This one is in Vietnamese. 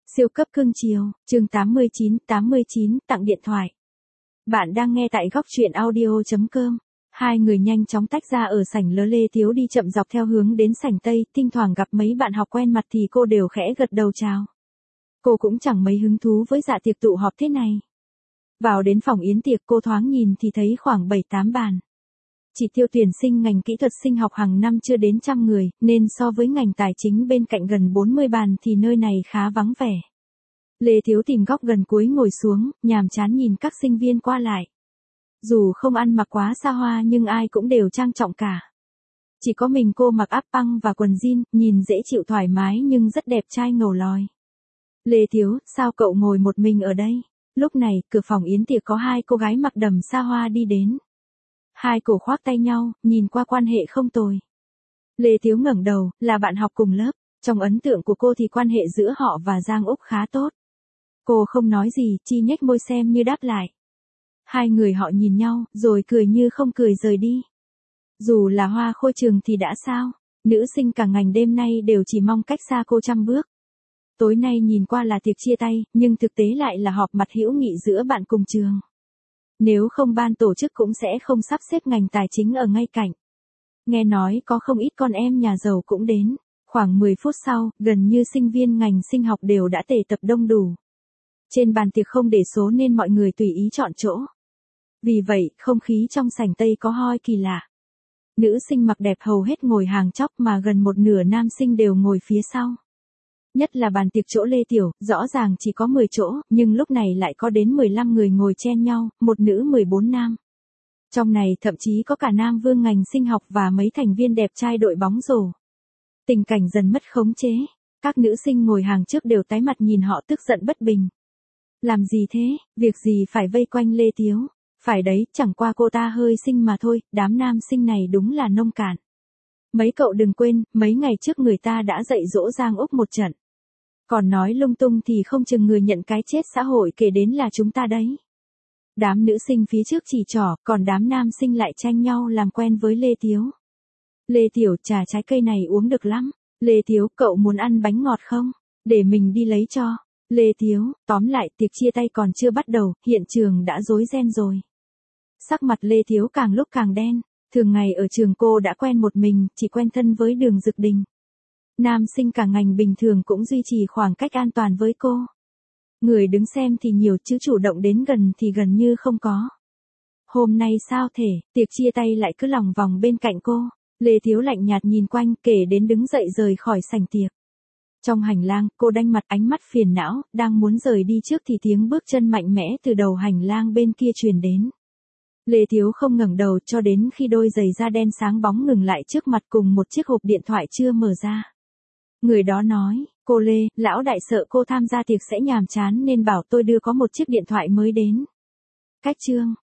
Siêu cấp cưng chiều, chương 89, tặng điện thoại. Bạn đang nghe tại góc truyện audio.com. Hai người nhanh chóng tách ra ở sảnh lớn. Lê Thiếu đi chậm dọc theo hướng đến sảnh Tây, thỉnh thoảng gặp mấy bạn học quen mặt thì cô đều khẽ gật đầu chào. Cô cũng chẳng mấy hứng thú với dạ tiệc tụ họp thế này. Vào đến phòng yến tiệc cô thoáng nhìn thì thấy khoảng 7-8 bàn. Chỉ tiêu tuyển sinh ngành kỹ thuật sinh học hàng năm chưa đến 100 người, nên so với ngành tài chính bên cạnh gần 40 bàn thì nơi này khá vắng vẻ. Lê Thiếu tìm góc gần cuối ngồi xuống, nhàm chán nhìn các sinh viên qua lại. Dù không ăn mặc quá xa hoa nhưng ai cũng đều trang trọng cả. Chỉ có mình cô mặc áp băng và quần jean, nhìn dễ chịu thoải mái nhưng rất đẹp trai ngầu lòi. Lê Thiếu, sao cậu ngồi một mình ở đây? Lúc này, cửa phòng yến tiệc có hai cô gái mặc đầm xa hoa đi đến. Hai cổ khoác tay nhau, nhìn qua quan hệ không tồi. Lê Thiếu ngẩng đầu, là bạn học cùng lớp. Trong ấn tượng của cô thì quan hệ giữa họ và Giang Úc khá tốt. Cô không nói gì, chỉ nhếch môi xem như đáp lại. Hai người họ nhìn nhau, rồi cười như không cười rời đi. Dù là hoa khôi trường thì đã sao? Nữ sinh cả ngành đêm nay đều chỉ mong cách xa cô 100 bước. Tối nay nhìn qua là tiệc chia tay, nhưng thực tế lại là họp mặt hữu nghị giữa bạn cùng trường. Nếu không ban tổ chức cũng sẽ không sắp xếp ngành tài chính ở ngay cạnh. Nghe nói có không ít con em nhà giàu cũng đến. Khoảng 10 phút sau, gần như sinh viên ngành sinh học đều đã tề tập đông đủ. Trên bàn tiệc không để số nên mọi người tùy ý chọn chỗ. Vì vậy, không khí trong sảnh Tây có hơi kỳ lạ. Nữ sinh mặc đẹp hầu hết ngồi hàng chóp mà gần một nửa nam sinh đều ngồi phía sau. Nhất là bàn tiệc chỗ Lê Tiểu, rõ ràng chỉ có 10 chỗ, nhưng lúc này lại có đến 15 người ngồi chen nhau, một nữ 14 nam. Trong này thậm chí có cả nam vương ngành sinh học và mấy thành viên đẹp trai đội bóng rổ. Tình cảnh dần mất khống chế, các nữ sinh ngồi hàng trước đều tái mặt nhìn họ tức giận bất bình. Làm gì thế, việc gì phải vây quanh Lê Thiếu? Phải đấy, chẳng qua cô ta hơi xinh mà thôi, đám nam sinh này đúng là nông cạn. Mấy cậu đừng quên, mấy ngày trước người ta đã dạy dỗ Giang Úc một trận. Còn nói lung tung thì không chừng người nhận cái chết xã hội kể đến là chúng ta đấy. Đám nữ sinh phía trước chỉ trỏ, còn đám nam sinh lại tranh nhau làm quen với Lê Thiếu. Lê Tiểu, trà trái cây này uống được lắm. Lê Thiếu, cậu muốn ăn bánh ngọt không? Để mình đi lấy cho. Lê Thiếu, tóm lại tiệc chia tay còn chưa bắt đầu, hiện trường đã rối ren rồi. Sắc mặt Lê Thiếu càng lúc càng đen. Thường ngày ở trường cô đã quen một mình, chỉ quen thân với Đường Dực Đình. Nam sinh cả ngành bình thường cũng duy trì khoảng cách an toàn với cô. Người đứng xem thì nhiều chứ chủ động đến gần thì gần như không có. Hôm nay sao thể, tiệc chia tay lại cứ lòng vòng bên cạnh cô. Lê Thiếu lạnh nhạt nhìn quanh kể đến đứng dậy rời khỏi sảnh tiệc. Trong hành lang, cô đanh mặt ánh mắt phiền não, đang muốn rời đi trước thì tiếng bước chân mạnh mẽ từ đầu hành lang bên kia truyền đến. Lê Thiếu không ngẩng đầu cho đến khi đôi giày da đen sáng bóng ngừng lại trước mặt cùng một chiếc hộp điện thoại chưa mở ra. Người đó nói, cô Lê, lão đại sợ cô tham gia tiệc sẽ nhàm chán nên bảo tôi đưa có một chiếc điện thoại mới đến. Cách chương.